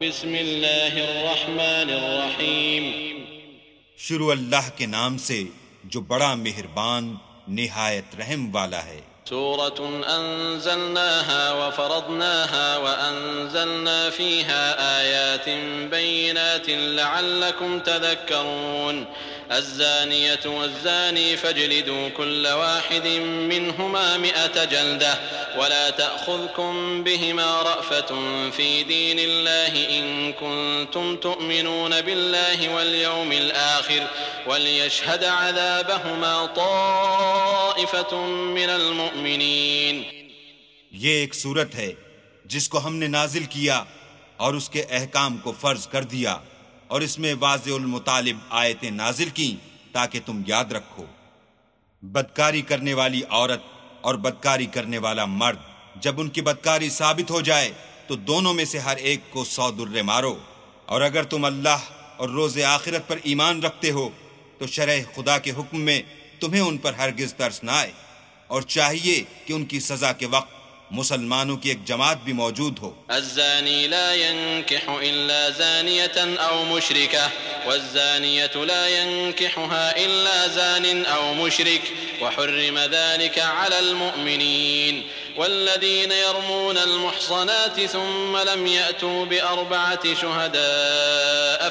بسم اللہ الرحمن الرحیم شروع اللہ کے نام سے جو بڑا مہربان نہایت رحم والا ہے۔ سورة أنزلناها وفرضناها وأنزلنا فيها آيات بينات لعلكم تذكرون الزانية والزاني فاجلدوا كل واحد منهما 100 جلدة ولا تأخذكم بهما رأفة في دين الله إن كنتم تؤمنون بالله واليوم الآخر وليشهد عذابهما طائفة من المؤمنين۔ یہ ایک صورت ہے جس کو ہم نے نازل کیا اور اس کے احکام کو فرض کر دیا، اور اس میں واضح المطالب آیتیں نازل کیں تاکہ تم یاد رکھو۔ بدکاری کرنے والی عورت اور بدکاری کرنے والا مرد جب ان کی بدکاری ثابت ہو جائے تو دونوں میں سے ہر ایک کو 100 درے مارو، اور اگر تم اللہ اور روز آخرت پر ایمان رکھتے ہو تو شرع خدا کے حکم میں تمہیں ان پر ہرگز ترس نہ آئے، اور چاہیے کہ ان کی سزا کے وقت مسلمانوں کی ایک جماعت بھی موجود ہو۔ الزانی لا ينكح إلا زانية أو مشركة والزانية لا ينكحها إلا زان أو مشرك وحرم ذلك على المؤمنين والذين يرمون المحصنات ثم لم يأتوا ب4 شهداء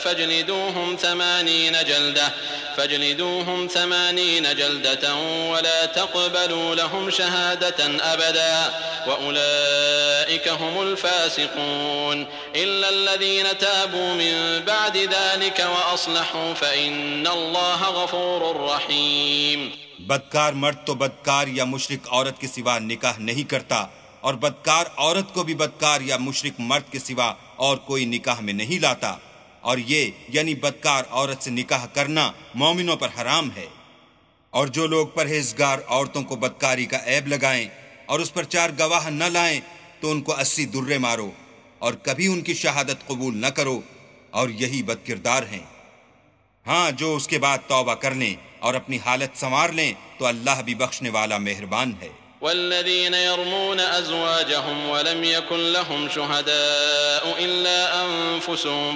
فاجلدوهم 80 جلدة ولا تقبلوا لهم شهادة أبدا وأولئك هم الفاسقون إلا الذين تابوا من بعد ذلك وأصلحوا فإن الله غفور رحيم۔ بدکار مرد تو بدکار یا مشرک عورت کے سوا نکاح نہیں کرتا، اور بدکار عورت کو بھی بدکار یا مشرک مرد کے سوا اور کوئی نکاح میں نہیں لاتا، اور یہ یعنی بدکار عورت سے نکاح کرنا مومنوں پر حرام ہے۔ اور جو لوگ پرہیزگار عورتوں کو بدکاری کا عیب لگائیں اور اس پر 4 گواہ نہ لائیں تو ان کو 80 درے مارو، اور کبھی ان کی شہادت قبول نہ کرو، اور یہی بد کردار ہیں۔ ہاں، جو اس کے بعد توبہ کر لیں اور اپنی حالت سنوار لیں تو اللہ بھی بخشنے والا مہربان ہے۔ والذين يرمون أزواجهم ولم يكن لهم شهداء إلا أنفسهم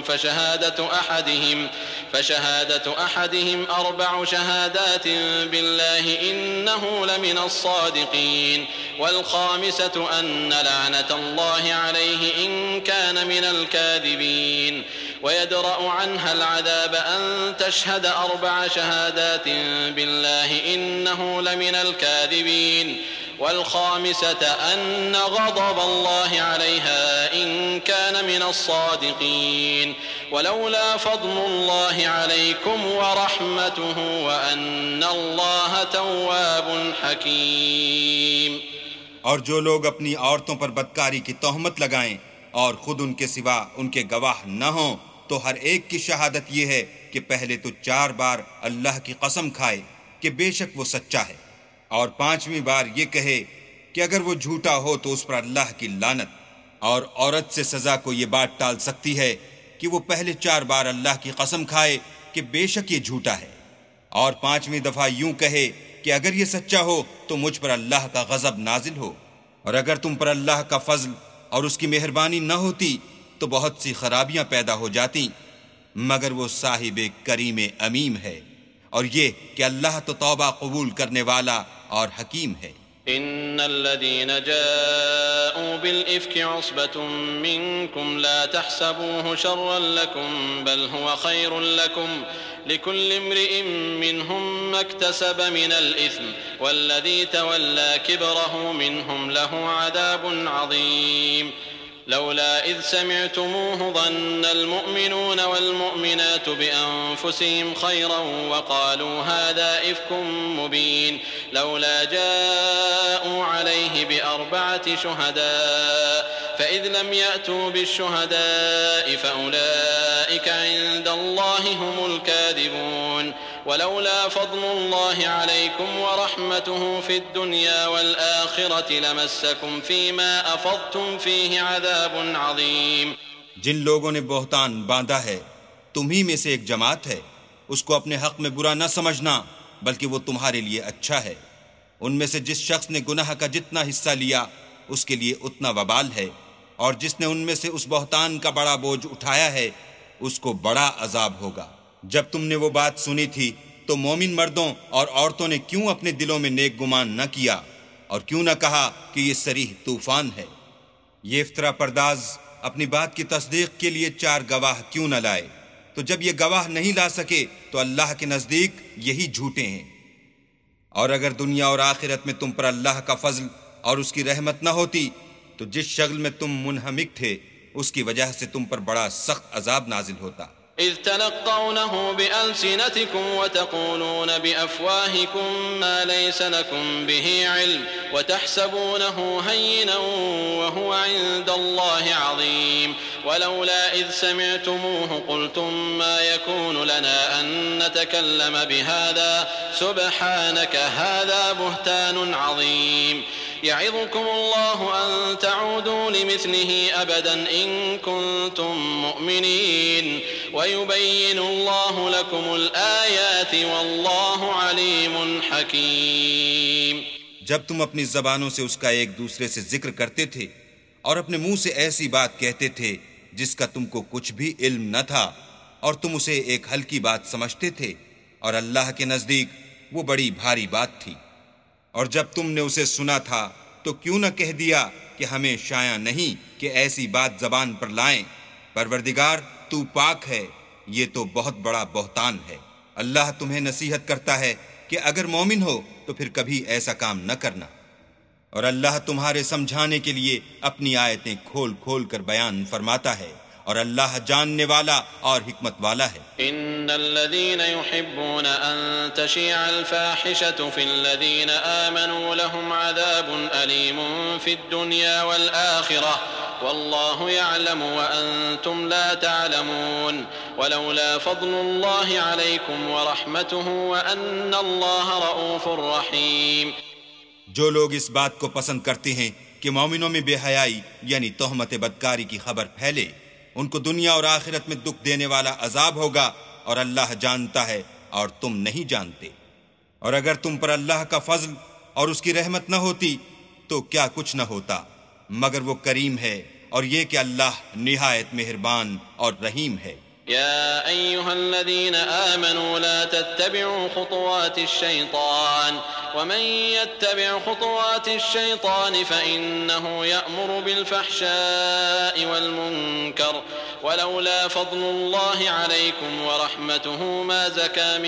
فشهادة أحدهم 4 شهادات بالله إنه لمن الصادقين والخامسة أن لعنة الله عليه إن كان من الكاذبين ويدرأ عنها العذاب أن تشهد 4 شهادات بالله إنه لمن الكاذبين والخامسة أن غضب الله عليها إن كان من الصادقين ولولا فضل الله عليكم ورحمته وأن الله تواب حكيم۔ اور جو لوگ اپنی عورتوں پر بدکاری کی تہمت لگائیں اور خود ان کے سوا ان کے گواہ نہ ہوں تو ہر ایک کی شہادت یہ ہے کہ پہلے تو 4 بار اللہ کی قسم کھائے کہ بے شک وہ سچا ہے، اور 5ویں بار یہ کہے کہ اگر وہ جھوٹا ہو تو اس پر اللہ کی لعنت۔ اور عورت سے سزا کو یہ بات ٹال سکتی ہے کہ وہ پہلے 4 بار اللہ کی قسم کھائے کہ بے شک یہ جھوٹا ہے، اور 5ویں دفعہ یوں کہے کہ اگر یہ سچا ہو تو مجھ پر اللہ کا غضب نازل ہو۔ اور اگر تم پر اللہ کا فضل اور اس کی مہربانی نہ ہوتی تو بہت سی خرابیاں پیدا ہو جاتی، مگر وہ صاحب کریم امیم ہے، اور یہ کہ اللہ تو توبہ قبول کرنے والا اور حکیم ہے۔ إن الذين جاءوا بالإفك عصبة منكم لا تحسبوه شرا لكم بل هو خير لكم لكل امرئ منهم ما اكتسب من الإثم والذي تولى كبره منهم له عذاب عظيم لولا إذ سمعتموه ظن المؤمنون والمؤمنات بأنفسهم خيرا وقالوا هذا إفك مبين لولا جاءوا عليه ب4 شهداء فإذ لم يأتوا بالشهداء فأولئك عند الله هم الكاذبون ولولا فضل الله عليكم ورحمته في الدنيا والآخرة لمسكم فيما أفضتم فيه عذاب عظيم۔ جن لوگوں نے بہتان باندھا ہے تمہی میں سے ایک جماعت ہے، اس کو اپنے حق میں برا نہ سمجھنا بلکہ وہ تمہارے لیے اچھا ہے۔ ان میں سے جس شخص نے گناہ کا جتنا حصہ لیا اس کے لیے اتنا وبال ہے، اور جس نے ان میں سے اس بہتان کا بڑا بوجھ اٹھایا ہے اس کو بڑا عذاب ہوگا۔ جب تم نے وہ بات سنی تھی تو مومن مردوں اور عورتوں نے کیوں اپنے دلوں میں نیک گمان نہ کیا اور کیوں نہ کہا کہ یہ صریح طوفان ہے؟ یہ افطرا پرداز اپنی بات کی تصدیق کے لیے 4 گواہ کیوں نہ لائے؟ تو جب یہ گواہ نہیں لا سکے تو اللہ کے نزدیک یہی جھوٹے ہیں۔ اور اگر دنیا اور آخرت میں تم پر اللہ کا فضل اور اس کی رحمت نہ ہوتی تو جس شغل میں تم منہمک تھے اس کی وجہ سے تم پر بڑا سخت عذاب نازل ہوتا۔ إذ تلقونه بألسنتكم وتقولون بأفواهكم ما ليس لكم به علم وتحسبونه هينا وهو عند الله عظيم ولولا إذ سمعتموه قلتم ما يكون لنا أن نتكلم بهذا سبحانك هذا بهتان عظيم يعظكم الله أن تعودوا لمثله أبدا إن كنتم مؤمنين ويبين الله لكم الآيات والله عليم حكيم۔ جب تم اپنی زبانوں سے اس کا ایک دوسرے سے ذکر کرتے تھے اور اپنے منہ سے ایسی بات کہتے تھے جس کا تم کو کچھ بھی علم نہ تھا اور تم اسے ایک ہلکی بات سمجھتے تھے اور اللہ کے نزدیک وہ بڑی بھاری بات تھی، اور جب تم نے اسے سنا تھا تو کیوں نہ کہہ دیا کہ ہمیں شایع نہیں کہ ایسی بات زبان پر لائیں؟ پروردگار تو پاک ہے، یہ تو بہت بڑا بہتان ہے۔ اللہ تمہیں نصیحت کرتا ہے کہ اگر مومن ہو تو پھر کبھی ایسا کام نہ کرنا، اور اللہ تمہارے سمجھانے کے لیے اپنی آیتیں کھول کھول کر بیان فرماتا ہے، اور اللہ جاننے والا اور حکمت والا ہے۔ ان الذين يحبون ان تشيع الفاحشة في الذين آمنوا لهم عذاب أليم في الدنيا والآخرة والله يعلم وأنتم لا تعلمون ولولا فضل الله عليكم ورحمته وأن الله رؤوف رحيم۔ جو لوگ اس بات کو پسند کرتے ہیں کہ مومنوں میں بے حیائی یعنی تہمت بدکاری کی خبر پھیلے، ان کو دنیا اور آخرت میں دکھ دینے والا عذاب ہوگا، اور اللہ جانتا ہے اور تم نہیں جانتے۔ اور اگر تم پر اللہ کا فضل اور اس کی رحمت نہ ہوتی تو کیا کچھ نہ ہوتا، مگر وہ کریم ہے، اور یہ کہ اللہ نہایت مہربان اور رحیم ہے۔ يا أيها الذين آمنوا لا تتبعوا خطوات الشيطان ومن يتبع خطوات الشيطان فإنه يأمر بالفحشاء والمنكر ولولا فضل الله عليكم ورحمته ما زكى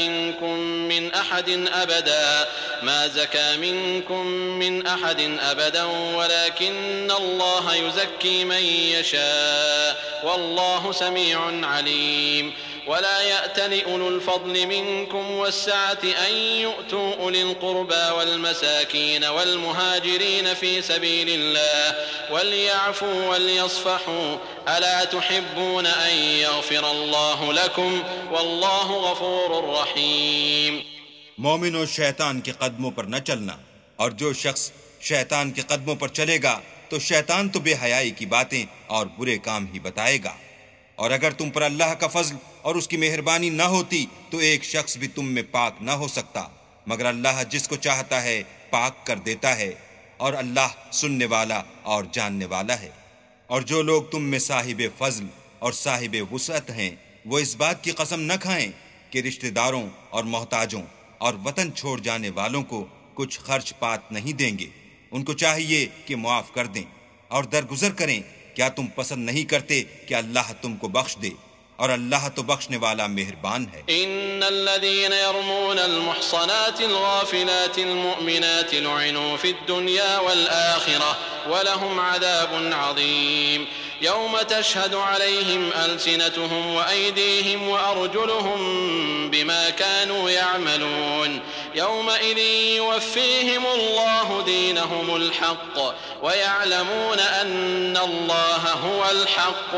منكم من أحد أبدا ولكن الله يزكي من يشاء والله سميع عليم ولا يأتل أولو الفضل منكم والسعة أن يؤتوا أولي القربى والمساكين والمهاجرين في سبيل الله وليعفوا وليصفحوا ألا تحبون أن يغفر الله لكم والله غفور رحيم۔ مومنوں شیطان کے قدموں پر نہ چلنا، اور جو شخص شیطان کے قدموں پر چلے گا تو شیطان تو بے حیائی کی باتیں اور برے کام ہی بتائے گا۔ اور اگر تم پر اللہ کا فضل اور اس کی مہربانی نہ ہوتی تو ایک شخص بھی تم میں پاک نہ ہو سکتا، مگر اللہ جس کو چاہتا ہے پاک کر دیتا ہے، اور اللہ سننے والا اور جاننے والا ہے۔ اور جو لوگ تم میں صاحب فضل اور صاحب وسعت ہیں وہ اس بات کی قسم نہ کھائیں کہ رشتہ داروں اور محتاجوں اور وطن چھوڑ جانے والوں کو کچھ خرچ پات نہیں دیں گے، ان کو چاہیے کہ معاف کر دیں اور درگزر کریں۔ کیا تم پسند نہیں کرتے کہ اللہ تم کو بخش دے؟ اور اللہ تو بخشنے والا مہربان ہے۔ ان الذين يرمون المحصنات الغافلات المؤمنات لعنوا في الدنيا والآخرة ولهم عذاب عظيم يوم تشهد عليهم ألسنتهم وأيديهم وأرجلهم بما كانوا يعملون يومئذ يوفيهم الله دينهم الحق ويعلمون أن الله هو الحق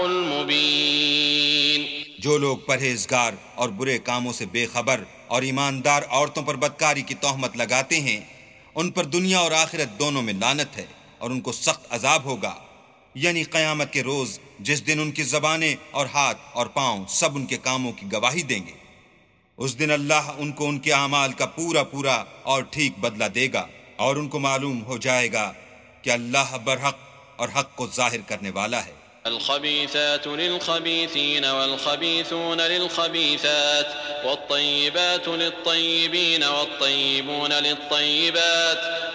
المبين۔ جو لوگ پرہیزگار اور برے کاموں سے بے خبر اور ایماندار عورتوں پر بدکاری کی تہمت لگاتے ہیں، ان پر دنیا اور آخرت دونوں میں لعنت ہے، اور ان کو سخت عذاب ہوگا، یعنی قیامت کے روز جس دن ان کی زبانیں اور ہاتھ اور پاؤں سب ان کے کاموں کی گواہی دیں گے۔ اس دن اللہ ان کو ان کے اعمال کا پورا پورا اور ٹھیک بدلہ دے گا، اور ان کو معلوم ہو جائے گا کہ اللہ برحق اور حق کو ظاہر کرنے والا ہے۔ الخبيثات للخبيثين والخبيثون للخبيثات والطيبات للطيبين والطيبون للطيبات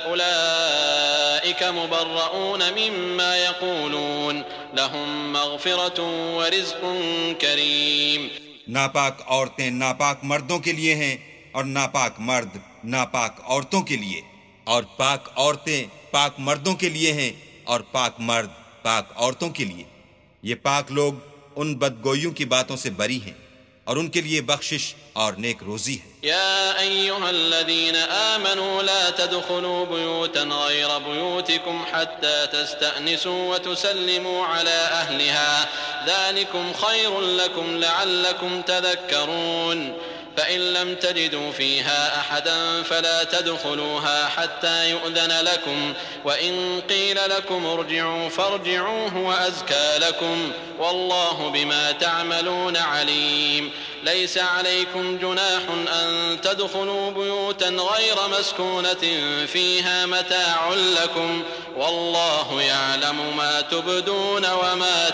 أولئك مبرؤون مما يقولون لهم مغفرة ورزق كريم۔ ناپاک عورتیں ناپاک مردوں کے لیے ہیں اور ناپاک مرد ناپاک عورتوں کے لیے، اور پاک عورتیں پاک مردوں کے لیے ہیں اور پاک مرد پاک عورتوں کے لیے۔ یہ پاک لوگ ان بدگوئیوں کی باتوں سے بری ہیں اور ان کے لیے بخشش اور نیک روزی ہے۔ يا أيها الذين آمنوا لا تدخلوا بيوتا غير بيوتكم حتى تستأنسوا وتسلموا على أهلها ذلكم خير لكم لعلكم تذكرون فإن لم تجدوا فيها أحدا فلا تدخلوها حتى يؤذن لكم وإن قيل لكم ارجعوا فارجعوا هو أزكى لكم والله بما تعملون عليم ليس عليكم جناح أن تدخلوا بيوتا غير مسكونة فيها متاع لكم والله يعلم ما تبدون وما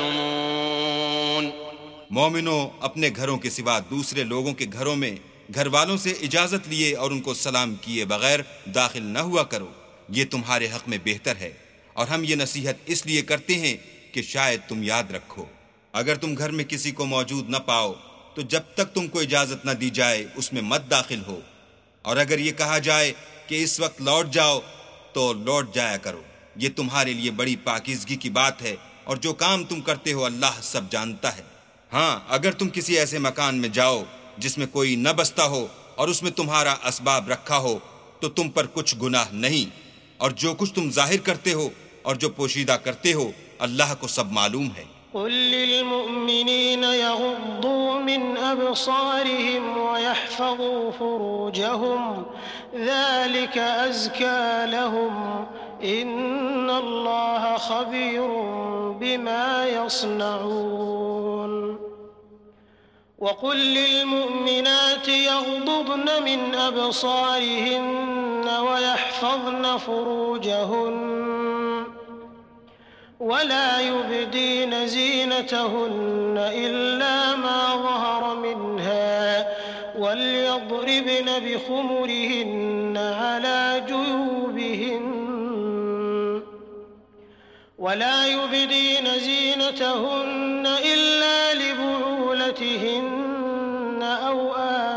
تكتمون۔ مومنوں اپنے گھروں کے سوا دوسرے لوگوں کے گھروں میں گھر والوں سے اجازت لیے اور ان کو سلام کیے بغیر داخل نہ ہوا کرو، یہ تمہارے حق میں بہتر ہے، اور ہم یہ نصیحت اس لیے کرتے ہیں کہ شاید تم یاد رکھو۔ اگر تم گھر میں کسی کو موجود نہ پاؤ تو جب تک تم کو اجازت نہ دی جائے اس میں مت داخل ہو، اور اگر یہ کہا جائے کہ اس وقت لوٹ جاؤ تو لوٹ جایا کرو، یہ تمہارے لیے بڑی پاکیزگی کی بات ہے، اور جو کام تم کرتے ہو اللہ سب جانتا ہے۔ ہاں اگر تم کسی ایسے مکان میں جاؤ جس میں کوئی نہ بستا ہو اور اس میں تمہارا اسباب رکھا ہو تو تم پر کچھ گناہ نہیں، اور جو کچھ تم ظاہر کرتے ہو اور جو پوشیدہ کرتے ہو اللہ کو سب معلوم ہے۔ قل للمؤمنين يغضوا من أبصارهم ويحفظوا فروجهم ذلك أزكى لهم إن الله خبير بما يصنعون وقل للمؤمنات يغضضن من أبصارهن ويحفظن فروجهن ولا يبدين زينتهن إلا ما ظهر منها وليضربن بخمرهن على جيوبهن ولا يبدين زينتهن إلا لبعولتهن أو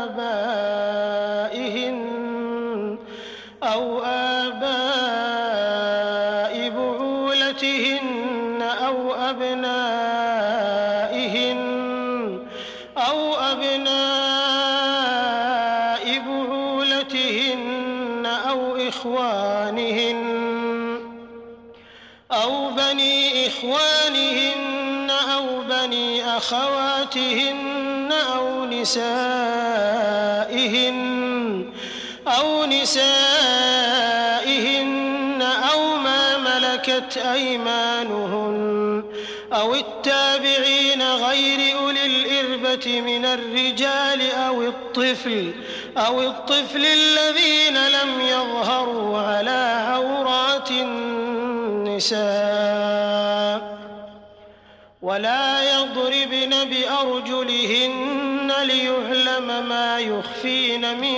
آباء بعولتهن أو أبناء بعولتهن أو إخوانهن أو بني إخوانهن أو بني أخواتهن أو نسائهن أو ما ملكت أيمانهن أو التابعين غير أولي الإربة من الرجال أو الطفل الذين لم يظهروا على عورات النساء ولا يضربن بأرجلهن ليعلم ما يخفين من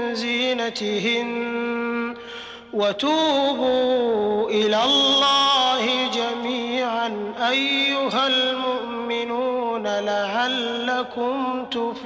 زينتهن وتوبوا إلى الله جميعا أيها المؤمنون لعلكم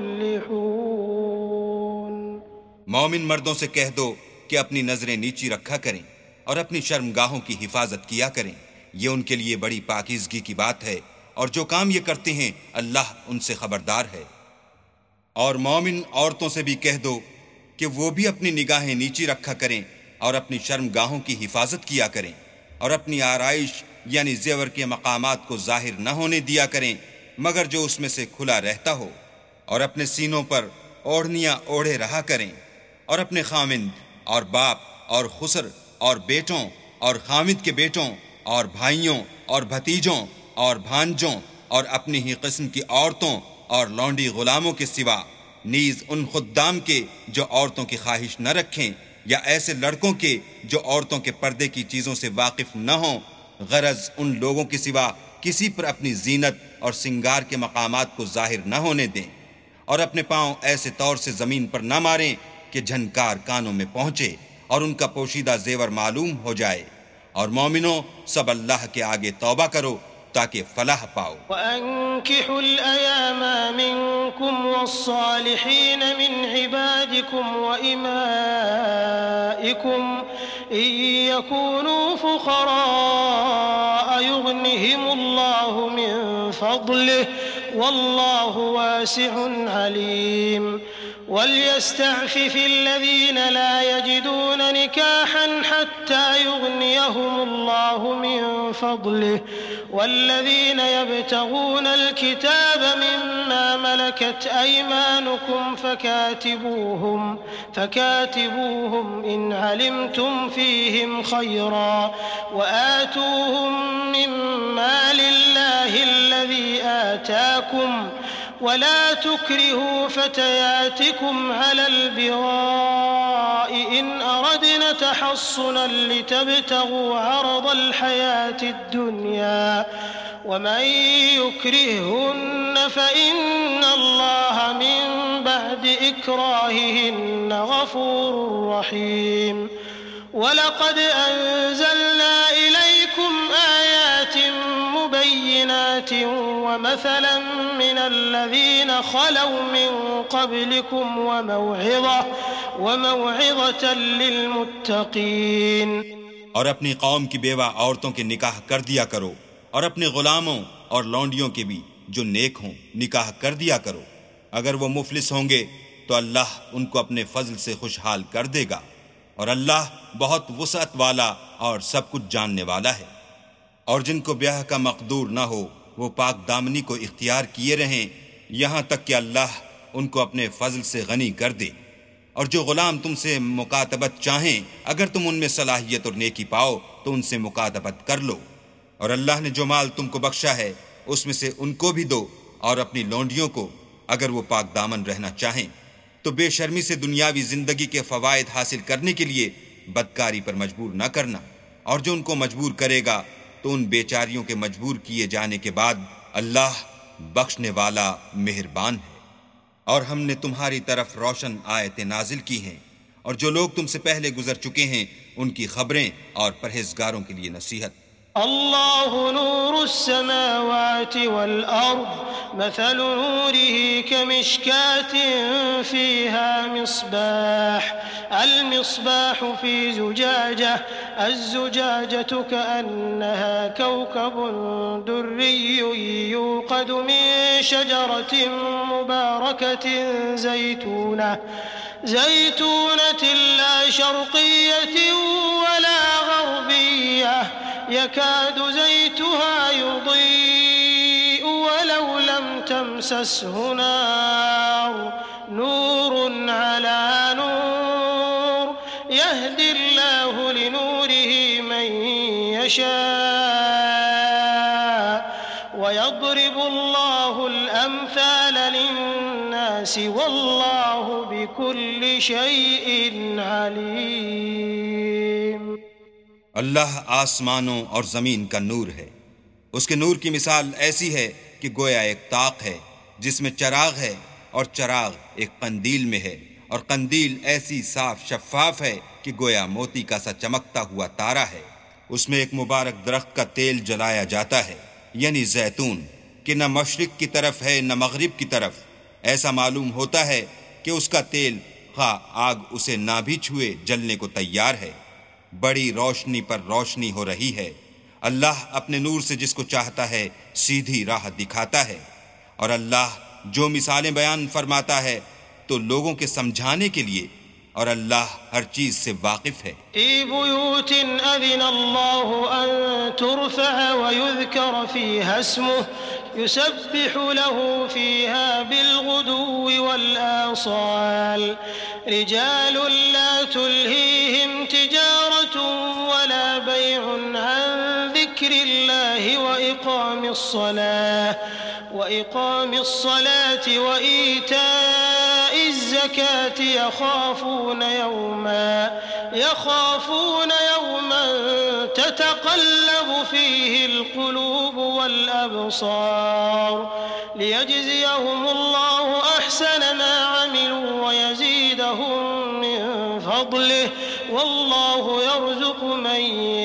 تفلحون۔ مومن مردوں سے کہہ دو کہ اپنی نظریں نیچی رکھا کریں اور اپنی شرمگاہوں کی حفاظت کیا کریں، یہ ان کے لیے بڑی پاکیزگی کی بات ہے، اور جو کام یہ کرتے ہیں اللہ ان سے خبردار ہے۔ اور مومن عورتوں سے بھی کہہ دو کہ وہ بھی اپنی نگاہیں نیچی رکھا کریں اور اپنی شرمگاہوں کی حفاظت کیا کریں، اور اپنی آرائش یعنی زیور کے مقامات کو ظاہر نہ ہونے دیا کریں مگر جو اس میں سے کھلا رہتا ہو، اور اپنے سینوں پر اوڑھنیاں اوڑھے رہا کریں، اور اپنے خامند اور باپ اور خسر اور بیٹوں اور خامد کے بیٹوں اور بھائیوں اور بھتیجوں اور بھانجوں اور اپنی ہی قسم کی عورتوں اور لونڈی غلاموں کے سوا، نیز ان خدام کے جو عورتوں کی خواہش نہ رکھیں، یا ایسے لڑکوں کے جو عورتوں کے پردے کی چیزوں سے واقف نہ ہوں، غرض ان لوگوں کے سوا کسی پر اپنی زینت اور سنگار کے مقامات کو ظاہر نہ ہونے دیں، اور اپنے پاؤں ایسے طور سے زمین پر نہ ماریں کہ جھنکار کانوں میں پہنچے اور ان کا پوشیدہ زیور معلوم ہو جائے۔ اور مومنوں، سب اللہ کے آگے توبہ کرو تاکہ فلاح پاؤ۔ وَأَنكِحُوا الْأَيَامَ مِنكُمْ وَالصَّالِحِينَ مِنْ عِبَادِكُمْ وَإِمَائِكُمْ إِن يَكُونُوا فُقَرَاءَ يُغْنِهِمُ اللَّهُ مِنْ فَضْلِهِ وَاللَّهُ وَاسِعٌ عَلِيمٌ وَلْيَسْتَعْفِفِ الَّذِينَ لَا يَجِدُونَ نِكَاحًا حَتَّى يُغْنِيَهُمُ اللَّهُ مِنْ فَضْلِهِ وَالَّذِينَ يَبْتَغُونَ الْكِتَابَ مِمَّا مَلَكَتْ أَيْمَانُكُمْ فَكَاتِبُوهُمْ إِنْ عَلِمْتُمْ فِيهِمْ خَيْرًا وَآتُوهُمْ مِنْ مَالِ اللَّهِ الَّذِي آتَاكُمْ ولا تكرهوا فتياتكم على البغاء إن أردنا تحصنا لتبتغوا عرض الحياة الدنيا ومن يكرههن فإن الله من بعد إكراههن غفور رحيم وَلَقَدْ أَنزَلْنَا إِلَيْكُمْ آيَاتٍ مُبَيِّنَاتٍ وَمَثَلًا مِّنَ الَّذِينَ خَلَوْا مِن قَبْلِكُمْ وَمَوْعِظَةً لِّلْمُتَّقِينَ۔ اور اپنی قوم کی بیوہ عورتوں کے نکاح کر دیا کرو، اور اپنے غلاموں اور لونڈیوں کے بھی جو نیک ہوں نکاح کر دیا کرو۔ اگر وہ مفلس ہوں گے تو اللہ ان کو اپنے فضل سے خوشحال کر دے گا، اور اللہ بہت وسعت والا اور سب کچھ جاننے والا ہے۔ اور جن کو بیاہ کا مقدور نہ ہو وہ پاک دامنی کو اختیار کیے رہیں یہاں تک کہ اللہ ان کو اپنے فضل سے غنی کر دے۔ اور جو غلام تم سے مکاتبت چاہیں اگر تم ان میں صلاحیت اور نیکی پاؤ تو ان سے مکاتبت کر لو، اور اللہ نے جو مال تم کو بخشا ہے اس میں سے ان کو بھی دو، اور اپنی لونڈیوں کو اگر وہ پاک دامن رہنا چاہیں تو بے شرمی سے دنیاوی زندگی کے فوائد حاصل کرنے کے لیے بدکاری پر مجبور نہ کرنا، اور جو ان کو مجبور کرے گا تو ان بیچاریوں کے مجبور کیے جانے کے بعد اللہ بخشنے والا مہربان ہے۔ اور ہم نے تمہاری طرف روشن آیتیں نازل کی ہیں، اور جو لوگ تم سے پہلے گزر چکے ہیں ان کی خبریں اور پرہیزگاروں کے لیے نصیحت۔ اللہ نور السماوات والأرض مثل نوره كمشكاة فيها مصباح المصباح في زجاجة الزجاجة كأنها كوكب دري يوقد من شجرة مباركة زيتونة لا شرقية ولا غربية يكاد زيتها يضيء ولو لم تمسسه نار نور على نور يهدي الله لنوره من يشاء ويضرب الله الأمثال للناس والله بكل شيء عليم۔ اللہ آسمانوں اور زمین کا نور ہے، اس کے نور کی مثال ایسی ہے کہ گویا ایک طاق ہے جس میں چراغ ہے، اور چراغ ایک قندیل میں ہے، اور قندیل ایسی صاف شفاف ہے کہ گویا موتی کا سا چمکتا ہوا تارا ہے۔ اس میں ایک مبارک درخت کا تیل جلایا جاتا ہے، یعنی زیتون، کہ نہ مشرق کی طرف ہے نہ مغرب کی طرف۔ ایسا معلوم ہوتا ہے کہ اس کا تیل خواہ آگ اسے نہ بھی چھوئے جلنے کو تیار ہے۔ بڑی روشنی پر روشنی ہو رہی ہے۔ اللہ اپنے نور سے جس کو چاہتا ہے سیدھی راہ دکھاتا ہے، اور اللہ جو مثالیں بیان فرماتا ہے تو لوگوں کے سمجھانے کے لیے، اور اللہ ہر چیز سے واقف ہے۔ فی بیوت اذن اللہ ان ترفع ویذکر فیہا اسمہ يسبح له فيها بالغدو والآصال رجال لا تلهيهم تجارة ولا بيع عن ذكر الله وإقام الصلاة وإيتاء الزكاة يخافون يوما تتقلب فيه القلوب والأبصار ليجزيهم الله أحسن ما عملوا ويزيدهم من فضله والله يرزق من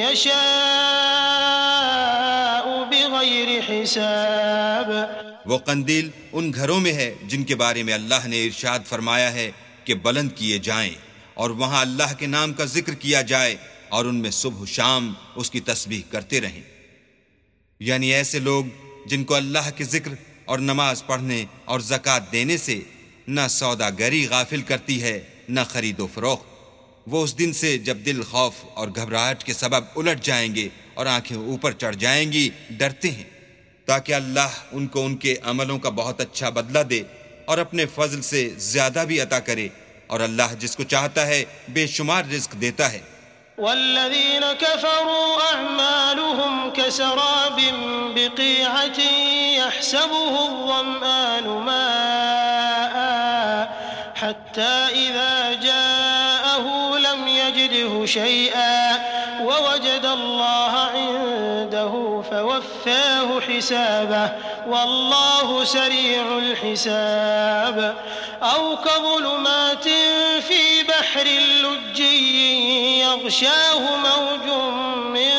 يشاء بغير حساب۔ وہ قندیل ان گھروں میں ہے جن کے بارے میں اللہ نے ارشاد فرمایا ہے کہ بلند کیے جائیں اور وہاں اللہ کے نام کا ذکر کیا جائے اور ان میں صبح و شام اس کی تسبیح کرتے رہیں، یعنی ایسے لوگ جن کو اللہ کے ذکر اور نماز پڑھنے اور زکوٰۃ دینے سے نہ سوداگری غافل کرتی ہے نہ خرید و فروخت۔ وہ اس دن سے جب دل خوف اور گھبراہٹ کے سبب الٹ جائیں گے اور آنکھیں اوپر چڑھ جائیں گی ڈرتے ہیں، تاکہ اللہ ان کو ان کے عملوں کا بہت اچھا بدلہ دے اور اپنے فضل سے زیادہ بھی عطا کرے، اور اللہ جس کو چاہتا ہے بے شمار رزق دیتا ہے۔ والذين كفروا أعمالهم كسراب بقيعة يحسبه الظمآن ماء حتى إذا جاءه لم يجده شيئا ووجد الله عنده فوفاه حسابه والله سريع الحساب۔ أو كظلمات في بحر لجي يغشاه موج من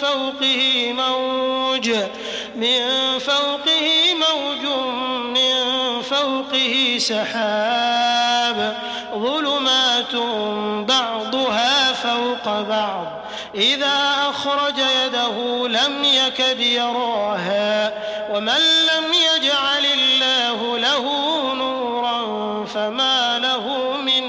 فوقه سحاب ظلمات بعضها فوق بعض إذا أخرج يده لم يكد يراها ومن لم يجعل الله له نورا فما له من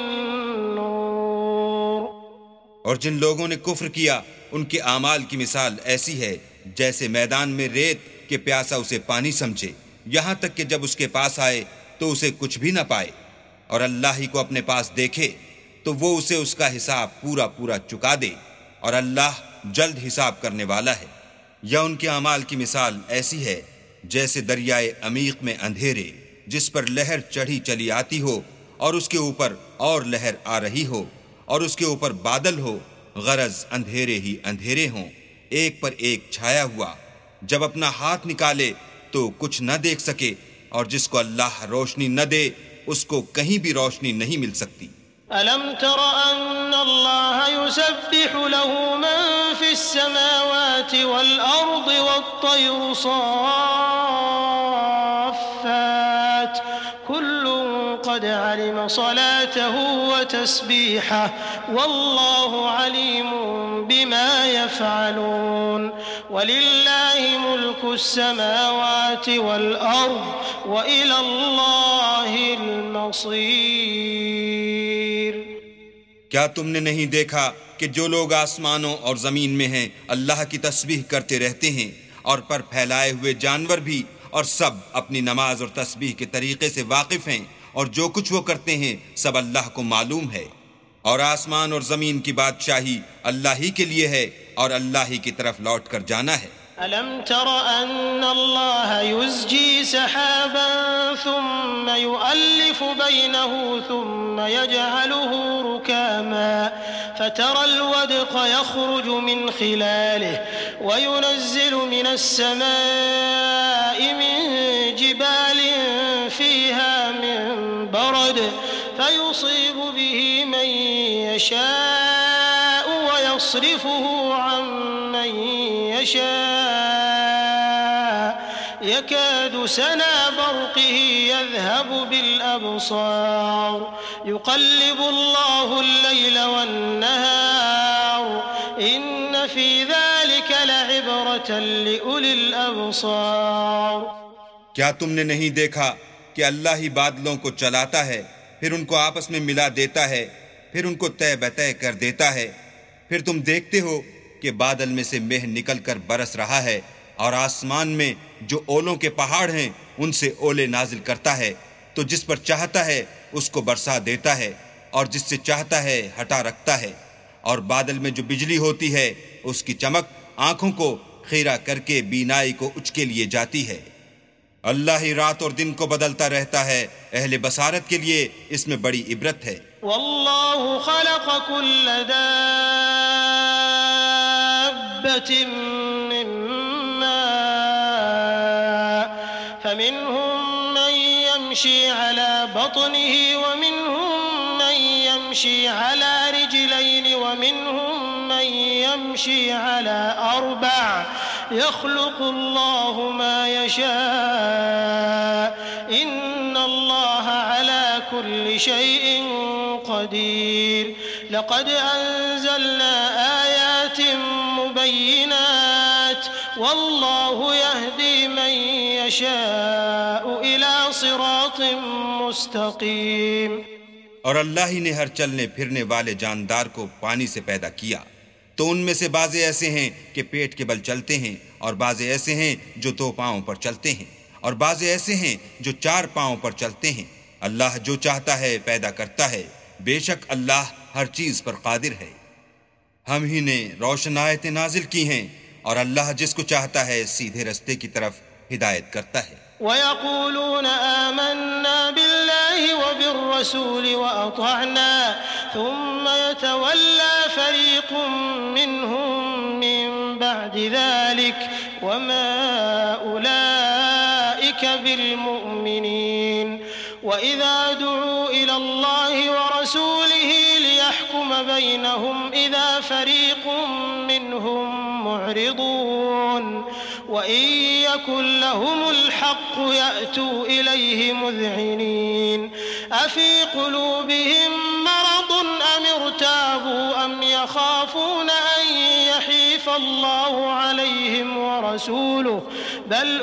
نور۔ اور جن لوگوں نے کفر کیا ان کے اعمال کی مثال ایسی ہے جیسے میدان میں ریت کہ پیاسا اسے پانی سمجھے، یہاں تک کہ جب اس کے پاس آئے تو اسے کچھ بھی نہ پائے، اور اللہ ہی کو اپنے پاس دیکھے تو وہ اسے اس کا حساب پورا پورا چکا دے، اور اللہ جلد حساب کرنے والا ہے۔ یا ان کے اعمال کی مثال ایسی ہے جیسے دریائے عمیق میں اندھیرے جس پر لہر چڑھی چلی آتی ہو اور اس کے اوپر اور لہر آ رہی ہو اور اس کے اوپر بادل ہو، غرض اندھیرے ہی اندھیرے ہوں ایک پر ایک چھایا ہوا، جب اپنا ہاتھ نکالے تو کچھ نہ دیکھ سکے، اور جس کو اللہ روشنی نہ دے اس کو کہیں بھی روشنی نہیں مل سکتی۔ ألم تر أن الله يسبح له من في السماوات والأرض والطير صافات كل قد علم صلاته وتسبيحه والله عليم بما يفعلون۔ ولله ملك السماوات والأرض وإلى الله المصير۔ کیا تم نے نہیں دیکھا کہ جو لوگ آسمانوں اور زمین میں ہیں اللہ کی تسبیح کرتے رہتے ہیں، اور پر پھیلائے ہوئے جانور بھی، اور سب اپنی نماز اور تسبیح کے طریقے سے واقف ہیں، اور جو کچھ وہ کرتے ہیں سب اللہ کو معلوم ہے، اور آسمان اور زمین کی بادشاہی اللہ ہی کے لیے ہے، اور اللہ ہی کی طرف لوٹ کر جانا ہے۔ ألم تر أن الله يزجي سحابا ثم يؤلف بينه ثم يجعله ركاما فترى الودق يخرج من خلاله وينزل من السماء من جبال فيها من برد فيصيب به من يشاء ويصرفه عن من يشاء يكاد سنا برقه يذهب بالأبصار يقلب الله الليل والنهار إن في ذلك لعبرة لأولي الأبصار۔ کیا تم نے نہیں دیکھا کہ اللہ ہی بادلوں کو چلاتا ہے، پھر ان کو آپس میں ملا دیتا ہے، پھر ان کو طے بطے کر دیتا ہے، پھر تم دیکھتے ہو کہ بادل میں سے مہ نکل کر برس رہا ہے، اور آسمان میں جو اولوں کے پہاڑ ہیں ان سے اولے نازل کرتا ہے، تو جس پر چاہتا ہے اس کو برسا دیتا ہے، اور جس سے چاہتا ہے ہٹا رکھتا ہے، اور بادل میں جو بجلی ہوتی ہے اس کی چمک آنکھوں کو خیرہ کر کے بینائی کو اچکے لیے جاتی ہے۔ اللہ ہی رات اور دن کو بدلتا رہتا ہے، اہل بصارت کے لیے اس میں بڑی عبرت ہے۔ واللہ خلق كل دابة من ماء فمنهم من يمشي على بطنه ومنهم من يمشي على رجلين ومنهم من يمشي على أربع يخلق الله ما يشاء إن الله على كل شيء قدير لقد أنزلنا آيات مبينات والله يهدي من يشاء إلى صراط مستقيم۔ اور اللہ ہی نے ہر چلنے پھرنے والے جاندار کو پانی سے پیدا کیا، تو ان میں سے بعض ایسے ہیں کہ پیٹ کے بل چلتے ہیں، اور بعض ایسے ہیں جو 2 پاؤں پر چلتے ہیں، اور بعض ایسے ہیں جو 4 پاؤں پر چلتے ہیں۔ اللہ جو چاہتا ہے پیدا کرتا ہے، بے شک اللہ ہر چیز پر قادر ہے۔ ہم ہی نے روشن آیتیں نازل کی ہیں، اور اللہ جس کو چاہتا ہے سیدھے رستے کی طرف ہدایت کرتا ہے۔ ويقولون آمنا بالله وبالرسول وأطعنا ثم يتولى فريق منهم من بعد ذلك وما أولئك بالمؤمنين وإذا دعوا إلى الله ورسوله ليحكم بينهم إذا فريق منهم معرضون وإن يكن لهم الحق يأتوا إليه مذعنين أفي قلوبهم مرض أم ارتابوا أم يخافون أن يحيف الله عليهم ورسوله بل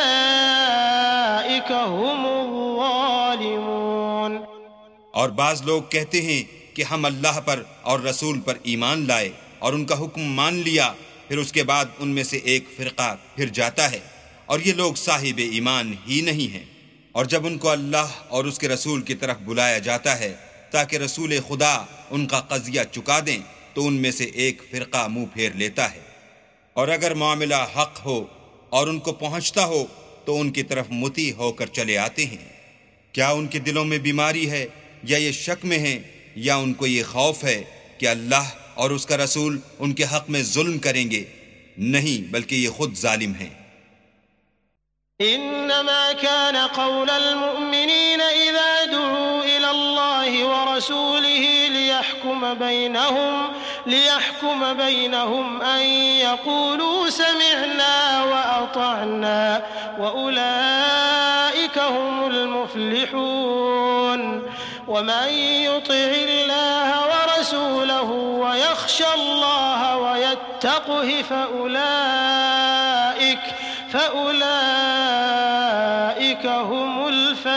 أولئك هم الظالمون۔ اور بعض لوگ کہتے ہیں کہ ہم اللہ پر اور رسول پر ایمان لائے اور ان کا حکم مان لیا، پھر اس کے بعد ان میں سے ایک فرقہ پھر جاتا ہے، اور یہ لوگ صاحب ایمان ہی نہیں ہیں۔ اور جب ان کو اللہ اور اس کے رسول کی طرف بلایا جاتا ہے تاکہ رسول خدا ان کا قضیہ چکا دیں، تو ان میں سے ایک فرقہ منہ پھیر لیتا ہے، اور اگر معاملہ حق ہو اور ان کو پہنچتا ہو تو ان کی طرف مطیع ہو کر چلے آتے ہیں۔ کیا ان کے دلوں میں بیماری ہے یا یہ شک میں ہیں یا ان کو یہ خوف ہے کہ اللہ اور اس کا رسول ان کے حق میں ظلم کریں گے؟ نہیں، بلکہ یہ خود ظالم ہیں۔ إنما كان قول المؤمنين إذا دعوا إلى الله ورسوله ليحكم بينهم أن يقولوا سمعنا وأطعنا وأولئك هم المفلحون ومن يطع الله ورسوله ويخشى الله ويتقه فأولئك هم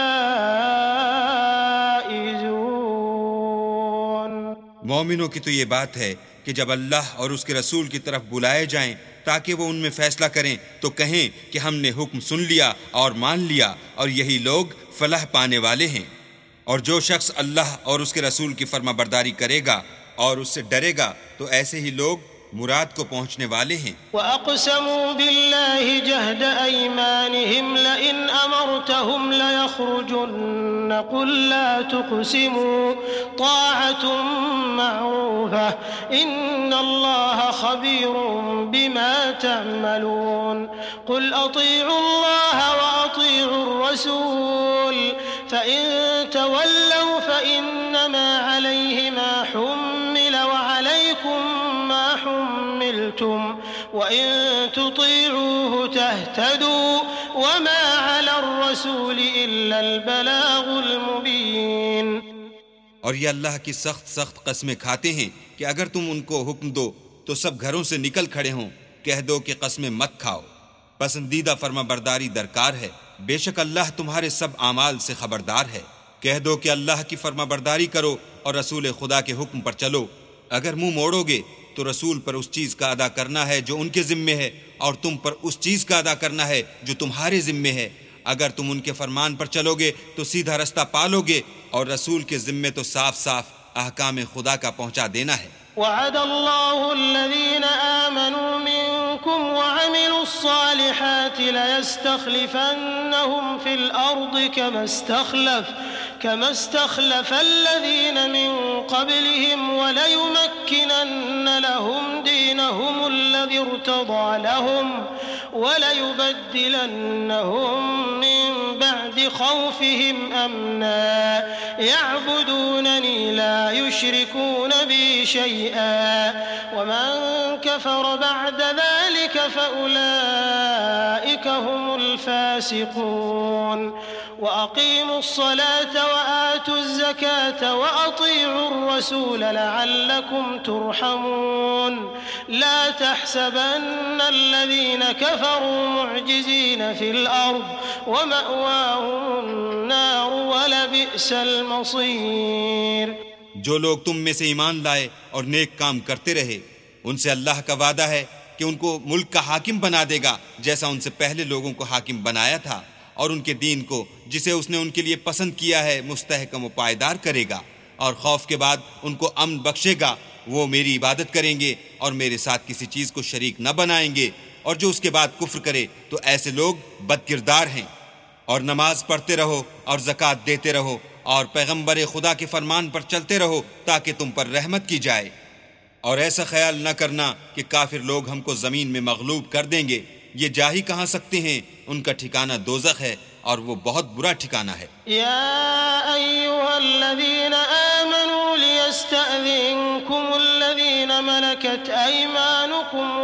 الفائزون۔ مومنوں کی تو یہ بات ہے کہ جب اللہ اور اس کے رسول کی طرف بلائے جائیں تاکہ وہ ان میں فیصلہ کریں تو کہیں کہ ہم نے حکم سن لیا اور مان لیا، اور یہی لوگ فلاح پانے والے ہیں۔ اور جو شخص اللہ اور اس کے رسول کی فرما برداری کرے گا اور اس سے ڈرے گا تو ایسے ہی لوگ مراد کو پہنچنے والے ہیں۔ وَأَقْسَمُوا بِاللَّهِ جَهْدَ أَيْمَانِهِمْ لَئِنْ أَمَرْتَهُمْ لَيَخْرُجُنَّ قُل لَّا تُقْسِمُوا طَاعَةٌ مَّعْرُوفَةٌ إِنَّ اللَّهَ خَبِيرٌ بِمَا تَعْمَلُونَ قُلْ أَطِيعُوا اللَّهَ وَأَطِيعُوا الرَّسُولَ فَإِن تَوَلَّوْا فَإِنَّمَا عَلَيْهِ مَا حُمِّلَ وَعَلَيْكُم ما حملتم وإن تطيعوه تهتدوا وما على الرسول إلا البلاغ المبين۔ اور یہ اللہ کی سخت قسمیں کھاتے ہیں کہ اگر تم ان کو حکم دو تو سب گھروں سے نکل کھڑے ہوں، کہہ دو کہ قسمیں مت کھاؤ، پسندیدہ فرما برداری درکار ہے، بے شک اللہ تمہارے سب اعمال سے خبردار ہے۔ کہہ دو کہ اللہ کی فرما برداری کرو اور رسول خدا کے حکم پر چلو، اگر منہ موڑو گے تو رسول پر اس چیز کا ادا کرنا ہے جو ان کے ذمے ہے، اور تم پر اس چیز کا ادا کرنا ہے جو تمہارے ذمے ہے۔ اگر تم ان کے فرمان پر چلو گے تو سیدھا رستہ پالو گے، اور رسول کے ذمے تو صاف احکام خدا کا پہنچا دینا ہے۔ وعد الله الذين آمنوا منكم منكم وعملوا الصالحات ليستخلفنهم في الأرض كما استخلف الذين من قبلهم وليمكنن لهم دينهم الذي ارتضى لهم وليبدلنهم من بعد خوفهم أمنا يعبدونني لا يشركون بي شيئا ومن كفر بعد ذلك فأولئك هم الفاسقون وأقيموا الصلاة وآتوا الزكاة وأطيعوا الرسول لعلكم ترحمون لا تحسبن الذين كفروا معجزين في الأرض ومأواهم النار ولبئس المصير۔ جو لوگ تم میں سے ایمان لائے اور نیک کام کرتے رہے ان سے اللہ کا وعدہ ہے کہ ان کو ملک کا حاکم بنا دے گا جیسا ان سے پہلے لوگوں کو حاکم بنایا تھا، اور ان کے دین کو جسے اس نے ان کے لیے پسند کیا ہے مستحکم و پائیدار کرے گا، اور خوف کے بعد ان کو امن بخشے گا۔ وہ میری عبادت کریں گے اور میرے ساتھ کسی چیز کو شریک نہ بنائیں گے، اور جو اس کے بعد کفر کرے تو ایسے لوگ بد کردار ہیں۔ اور نماز پڑھتے رہو اور زکوٰۃ دیتے رہو اور پیغمبر خدا کے فرمان پر چلتے رہو تاکہ تم پر رحمت کی جائے، اور ایسا خیال نہ کرنا کہ کافر لوگ ہم کو زمین میں مغلوب کر دیں گے، یہ جا ہی کہاں سکتے ہیں، ان کا ٹھکانہ دوزخ ہے اور وہ بہت برا ٹھکانہ ہے۔ یا ایھا الذین آمنوا لیستأذنکم الذین ملکت ایمانکم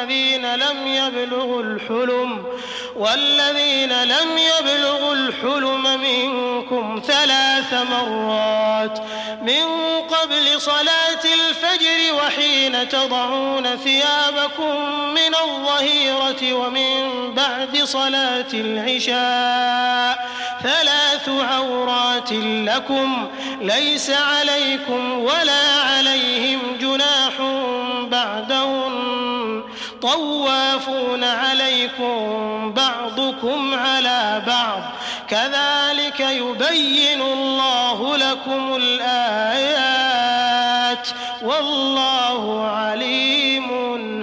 والذین لم يبلغوا الحلم منکم 3 مرات من قبل صلاة الفجر وحين تضعون ثيابكم من الظهيرة ومن بعد صلاة العشاء 3 عورات لكم ليس عليكم ولا عليهم جناح بعدهن طوافون عليكم بعضكم على بعض كذلك يبين الله لكم الآيات والله عليم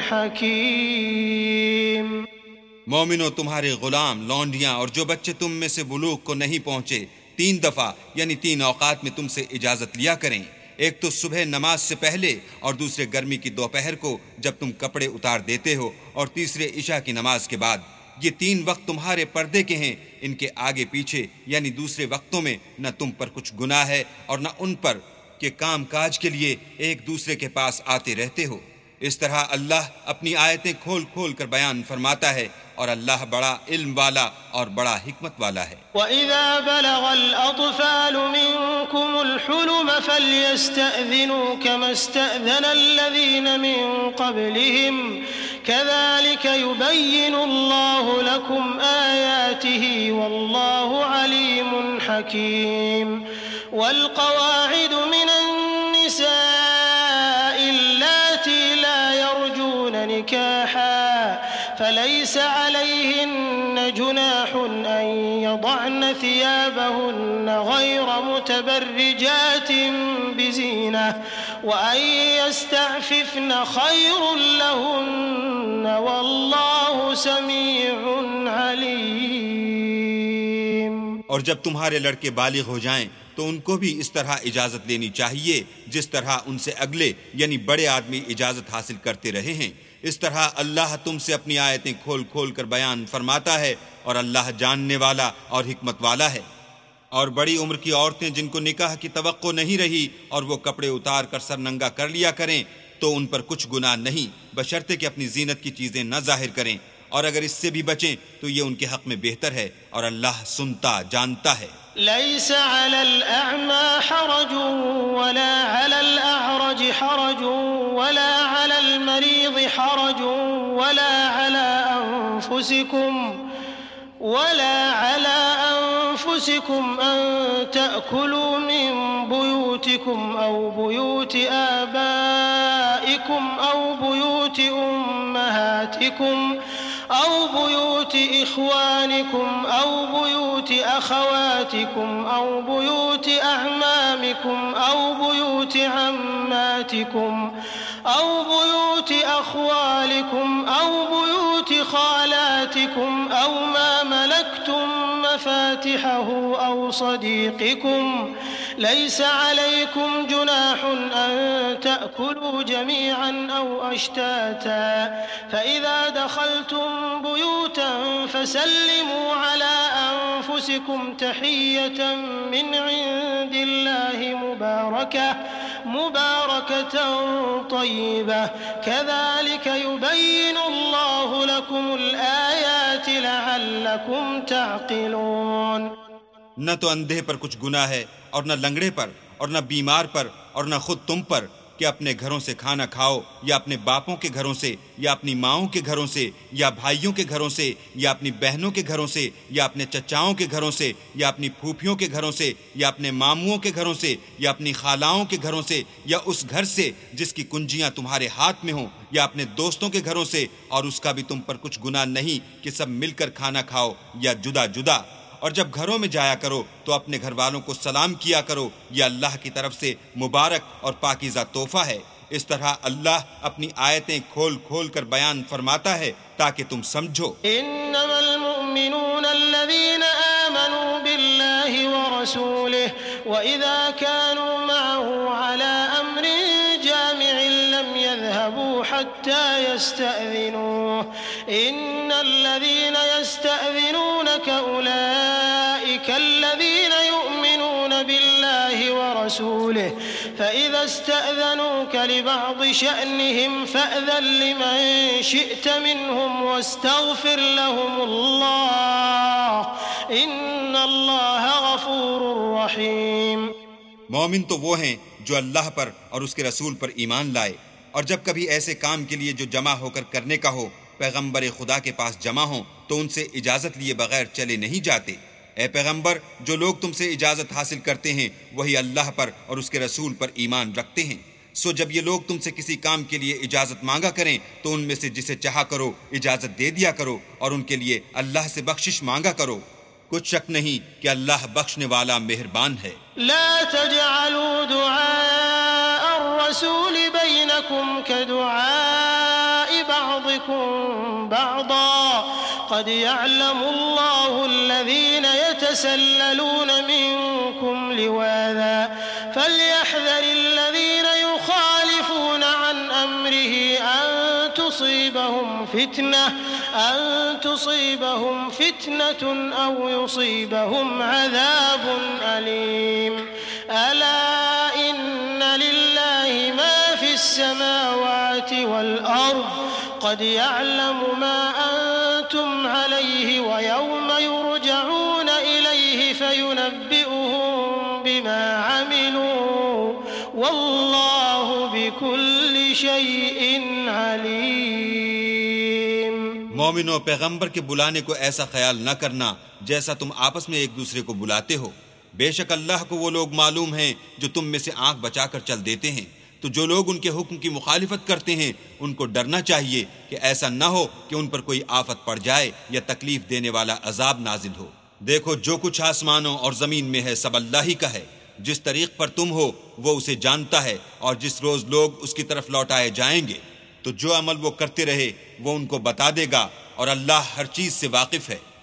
حكيم۔ مومنو، تمہارے غلام، لونڈیاں اور جو بچے تم میں سے بلوغ کو نہیں پہنچے 3 دفعہ یعنی 3 اوقات میں تم سے اجازت لیا کریں، ایک تو صبح نماز سے پہلے، اور دوسرے گرمی کی دوپہر کو جب تم کپڑے اتار دیتے ہو، اور تیسرے عشاء کی نماز کے بعد۔ یہ 3 وقت تمہارے پردے کے ہیں، ان کے آگے پیچھے یعنی دوسرے وقتوں میں نہ تم پر کچھ گناہ ہے اور نہ ان پر کہ کام کاج کے لیے ایک دوسرے کے پاس آتے رہتے ہو۔ اس طرح اللہ اپنی آیتیں کھول کھول کر بیان فرماتا ہے، اور اللہ بڑا علم والا اور بڑا حکمت والا ہے۔ وَإِذَا بَلَغَ الْأَطْفَالُ مِنكُمُ الْحُلُمَ فَلْيَسْتَأْذِنُوا كَمَا اسْتَأْذَنَ الَّذِينَ مِن قَبْلِهِمْ كَذَلِكَ يُبَيِّنُ اللَّهُ لَكُمْ آيَاتِهِ وَاللَّهُ عَلِيمٌ حَكِيمٌ۔ وَالْقَوَاعِدُ مِنَ النِّسَاءِ اللَّاتِي لَا يَرْجُونَ نِكَاحًا فليس عليهن جناح أن يضعن ثيابهن غير متبرجات بزينة وأن يستعففن خير لهن والله سميع عليم۔ اور جب تمہارے لڑکے بالغ ہو جائیں تو ان کو بھی اس طرح اجازت لینی چاہیے جس طرح ان سے اگلے یعنی بڑے آدمی اجازت حاصل کرتے رہے ہیں۔ اس طرح اللہ تم سے اپنی آیتیں کھول کھول کر بیان فرماتا ہے، اور اللہ جاننے والا اور حکمت والا ہے۔ اور بڑی عمر کی عورتیں جن کو نکاح کی توقع نہیں رہی اور وہ کپڑے اتار کر سر ننگا کر لیا کریں تو ان پر کچھ گناہ نہیں، بشرطے کہ اپنی زینت کی چیزیں نہ ظاہر کریں، اور اگر اس سے بھی بچیں تو یہ ان کے حق میں بہتر ہے، اور اللہ سنتا جانتا ہے۔ ليس على الأعمى حرج ولا على الأعرج حرج ولا على المريض حرج ولا على أنفسكم أن تأكلوا من بيوتكم أو بيوت آبائكم أو بيوت أمهاتكم أو بيوت إخوانكم أو بيوت أخواتكم أو بيوت أعمامكم أو بيوت عماتكم أو بيوت أخوالكم أو بيوت خالاتكم أو ما ملكتم مفاتحه أو صديقكم ليس عليكم جناح أن تأكلوا جميعا أو أشتاتا فإذا دخلتم بيوتا فسلموا على أنفسكم تحية من عند الله مباركة طيبة كذلك يبين الله لكم الآيات لعلكم تعقلون۔ نہ تو اندھے پر کچھ گناہ ہے اور نہ لنگڑے پر اور نہ بیمار پر اور نہ خود تم پر کہ اپنے گھروں سے کھانا کھاؤ یا اپنے باپوں کے گھروں سے یا اپنی ماؤں کے گھروں سے یا بھائیوں کے گھروں سے یا اپنی بہنوں کے گھروں سے یا اپنے چچاؤں کے گھروں سے یا اپنی پھوپھیوں کے گھروں سے یا اپنے ماموؤں کے گھروں سے یا اپنی خالاؤں کے گھروں سے یا اس گھر سے جس کی کنجیاں تمہارے ہاتھ میں ہوں یا اپنے دوستوں کے گھروں سے، اور اس کا بھی تم پر کچھ گناہ نہیں کہ سب مل کر کھانا کھاؤ یا جدا جدا۔ اور جب گھروں میں جایا کرو تو اپنے گھر والوں کو سلام کیا کرو، یہ اللہ کی طرف سے مبارک اور پاکیزہ تحفہ ہے۔ اس طرح اللہ اپنی آیتیں کھول کھول کر بیان فرماتا ہے تاکہ تم سمجھو۔ انما المؤمنون الذين آمنوا بالله ورسوله واذا كانوا معه على امر جامع لم يذهبوا حتى يستأذنوه ان الذين يستأذنونك اولئك الذين يؤمنون بالله ورسوله فإذا استأذنوك لبعض شأنهم فأذن لمن شئت منهم واستغفر لهم الله إن الله غفور رحيم۔ مومن تو وہ ہیں جو اللہ پر اور اس کے رسول پر ایمان لائے، اور جب کبھی ایسے کام کے لیے جو جمع ہو کر کرنے کا ہو پیغمبر خدا کے پاس جمع ہوں تو ان سے اجازت لیے بغیر چلے نہیں جاتے۔ اے پیغمبر، جو لوگ تم سے اجازت حاصل کرتے ہیں وہی اللہ پر اور اس کے رسول پر ایمان رکھتے ہیں۔ سو جب یہ لوگ تم سے کسی کام کے لیے اجازت مانگا کریں تو ان میں سے جسے چاہا کرو اجازت دے دیا کرو، اور ان کے لیے اللہ سے بخشش مانگا کرو۔ کچھ شک نہیں کہ اللہ بخشنے والا مہربان ہے۔ لا تجعلوا دعاء الرسول بينكم كدعاء بعضكم بعضا قد يعلم الله الذين يتسللون منكم لواذا فليحذر الذين يخالفون عن أمره أن تصيبهم فتنة أو يصيبهم عذاب أليم ألا إن لله ما في السماوات والأرض قد يعلم ما أنتم عليه ويوم يرجعون إليه فينبئهم بما عملوا والله بكل شيء عليم۔ مومنوں، پیغمبر کے بلانے کو ایسا خیال نہ کرنا جیسا تم آپس میں ایک دوسرے کو بلاتے ہو۔ بے شک اللہ کو وہ لوگ معلوم ہیں جو تم میں سے آنکھ بچا کر چل دیتے ہیں، تو جو لوگ ان کے حکم کی مخالفت کرتے ہیں ان کو ڈرنا چاہیے کہ ایسا نہ ہو کہ ان پر کوئی آفت پڑ جائے یا تکلیف دینے والا عذاب نازل ہو۔ دیکھو، جو کچھ آسمانوں اور زمین میں ہے سب اللہ ہی کا ہے۔ جس طریق پر تم ہو وہ اسے جانتا ہے، اور جس روز لوگ اس کی طرف لوٹائے جائیں گے تو جو عمل وہ کرتے رہے وہ ان کو بتا دے گا، اور اللہ ہر چیز سے واقف ہے۔